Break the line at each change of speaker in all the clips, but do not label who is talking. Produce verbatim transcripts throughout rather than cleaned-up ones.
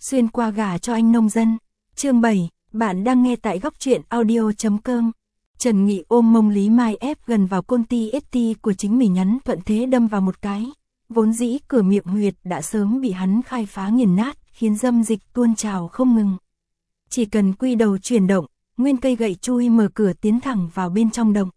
xuyên qua gả cho anh nông dân. Chương bảy, bạn đang nghe tại góc truyện audio chấm com. Trần Nghị ôm mông Lý Mai ép gần vào côn ti ét ti của chính mình, nhắn thuận thế đâm vào một cái. Vốn dĩ cửa miệng huyệt đã sớm bị hắn khai phá nghiền nát, khiến dâm dịch tuôn trào không ngừng. Chỉ cần quy đầu chuyển động, nguyên cây gậy chui mở cửa tiến thẳng vào bên trong động.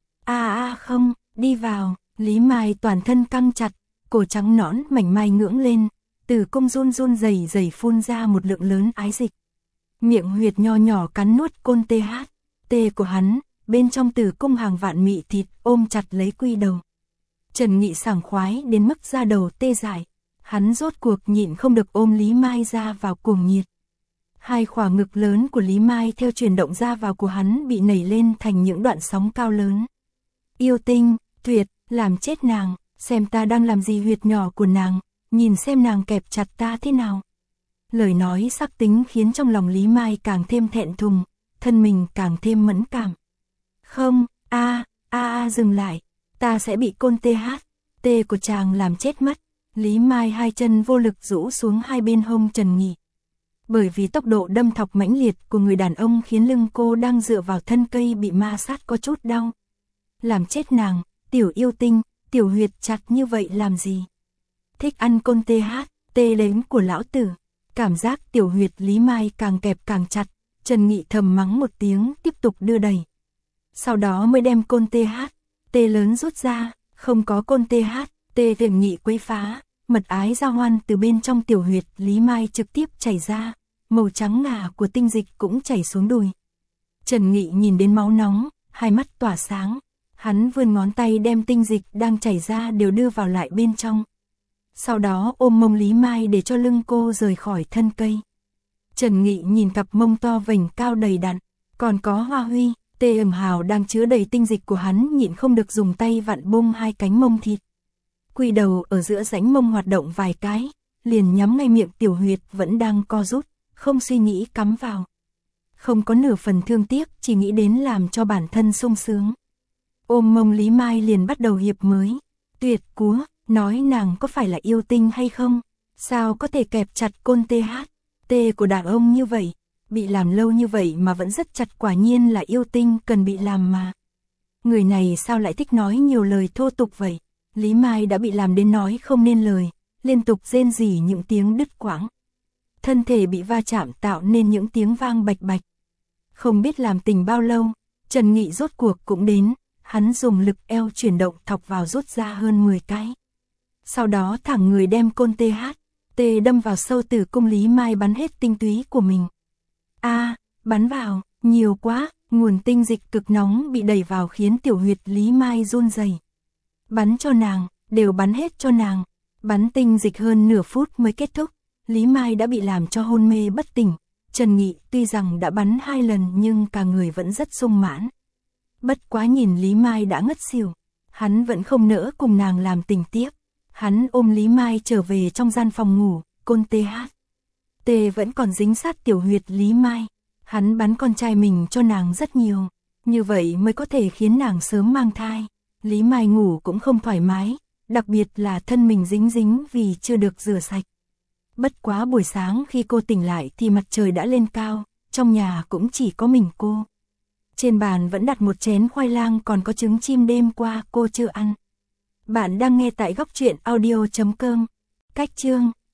A a không, đi vào. Lý Mai toàn thân căng chặt, cổ trắng nõn mảnh mai ngưỡng lên, từ cung run run rẩy rẩy phun ra một lượng lớn ái dịch. Miệng huyệt nho nhỏ cắn nuốt côn tê hát, tê của hắn, bên trong tử cung hàng vạn mị thịt ôm chặt lấy quy đầu. Trần Nghị sảng khoái đến mức da đầu tê dại, hắn rốt cuộc nhịn không được ôm Lý Mai ra vào cuồng nhiệt. Hai khỏa ngực lớn của Lý Mai theo chuyển động ra vào của hắn bị nảy lên thành những đoạn sóng cao lớn. Yêu tinh, tuyệt, làm chết nàng, xem ta đang làm gì huyệt nhỏ của nàng, nhìn xem nàng kẹp chặt ta thế nào. Lời nói sắc tính khiến trong lòng Lý Mai càng thêm thẹn thùng, thân mình càng thêm mẫn cảm. Không, a a a dừng lại, ta sẽ bị côn tê hát, tê của chàng làm chết mất. Lý Mai hai chân vô lực rũ xuống hai bên hông Trần Nghị. Bởi vì tốc độ đâm thọc mãnh liệt của người đàn ông khiến lưng cô đang dựa vào thân cây bị ma sát có chút đau. Làm chết nàng, tiểu yêu tinh, tiểu huyệt chặt như vậy làm gì? Thích ăn côn tê hát, tê đến của lão tử. Cảm giác tiểu huyệt Lý Mai càng kẹp càng chặt, Trần Nghị thầm mắng một tiếng tiếp tục đưa đẩy. Sau đó mới đem côn tê hát, tê lớn rút ra, không có côn tê hát, tê Trần Nghị quấy phá, mật ái giao hoan từ bên trong tiểu huyệt Lý Mai trực tiếp chảy ra, màu trắng ngà của tinh dịch cũng chảy xuống đùi. Trần Nghị nhìn đến máu nóng, hai mắt tỏa sáng, hắn vươn ngón tay đem tinh dịch đang chảy ra đều đưa vào lại bên trong. Sau đó ôm mông Lý Mai để cho lưng cô rời khỏi thân cây. Trần Nghị nhìn cặp mông to vành cao đầy đặn, còn có hoa huy, tê ẩm hào đang chứa đầy tinh dịch của hắn, nhịn không được dùng tay vặn bung hai cánh mông thịt. Quy đầu ở giữa rãnh mông hoạt động vài cái, liền nhắm ngay miệng tiểu huyệt vẫn đang co rút, không suy nghĩ cắm vào. Không có nửa phần thương tiếc, chỉ nghĩ đến làm cho bản thân sung sướng. Ôm mông Lý Mai liền bắt đầu hiệp mới. Tuyệt cúa, nói nàng có phải là yêu tinh hay không? Sao có thể kẹp chặt côn tê hát, tê của đàn ông như vậy? Bị làm lâu như vậy mà vẫn rất chặt, quả nhiên là yêu tinh cần bị làm mà. Người này sao lại thích nói nhiều lời thô tục vậy? Lý Mai đã bị làm đến nói không nên lời, liên tục rên rỉ những tiếng đứt quãng. Thân thể bị va chạm tạo nên những tiếng vang bạch bạch. Không biết làm tình bao lâu, Trần Nghị rốt cuộc cũng đến, hắn dùng lực eo chuyển động thọc vào rút ra hơn mười cái. Sau đó thẳng người đem côn tê hát, tê đâm vào sâu tử cung Lý Mai, bắn hết tinh túy của mình. A, bắn vào, nhiều quá, nguồn tinh dịch cực nóng bị đẩy vào khiến tiểu huyệt Lý Mai run rẩy. Bắn cho nàng, đều bắn hết cho nàng. Bắn tinh dịch hơn nửa phút mới kết thúc, Lý Mai đã bị làm cho hôn mê bất tỉnh. Trần Nghị tuy rằng đã bắn hai lần nhưng cả người vẫn rất sung mãn. Bất quá nhìn Lý Mai đã ngất xỉu, hắn vẫn không nỡ cùng nàng làm tình tiếp. Hắn ôm Lý Mai trở về trong gian phòng ngủ, côn tê hát. Tê vẫn còn dính sát tiểu huyệt Lý Mai. Hắn bắn con trai mình cho nàng rất nhiều, như vậy mới có thể khiến nàng sớm mang thai. Lý Mai ngủ cũng không thoải mái, đặc biệt là thân mình dính dính vì chưa được rửa sạch. Bất quá buổi sáng khi cô tỉnh lại thì mặt trời đã lên cao, trong nhà cũng chỉ có mình cô. Trên bàn vẫn đặt một chén khoai lang còn có trứng chim đêm qua cô chưa ăn. Bạn đang nghe tại góc truyện audio chấm com. Cách chương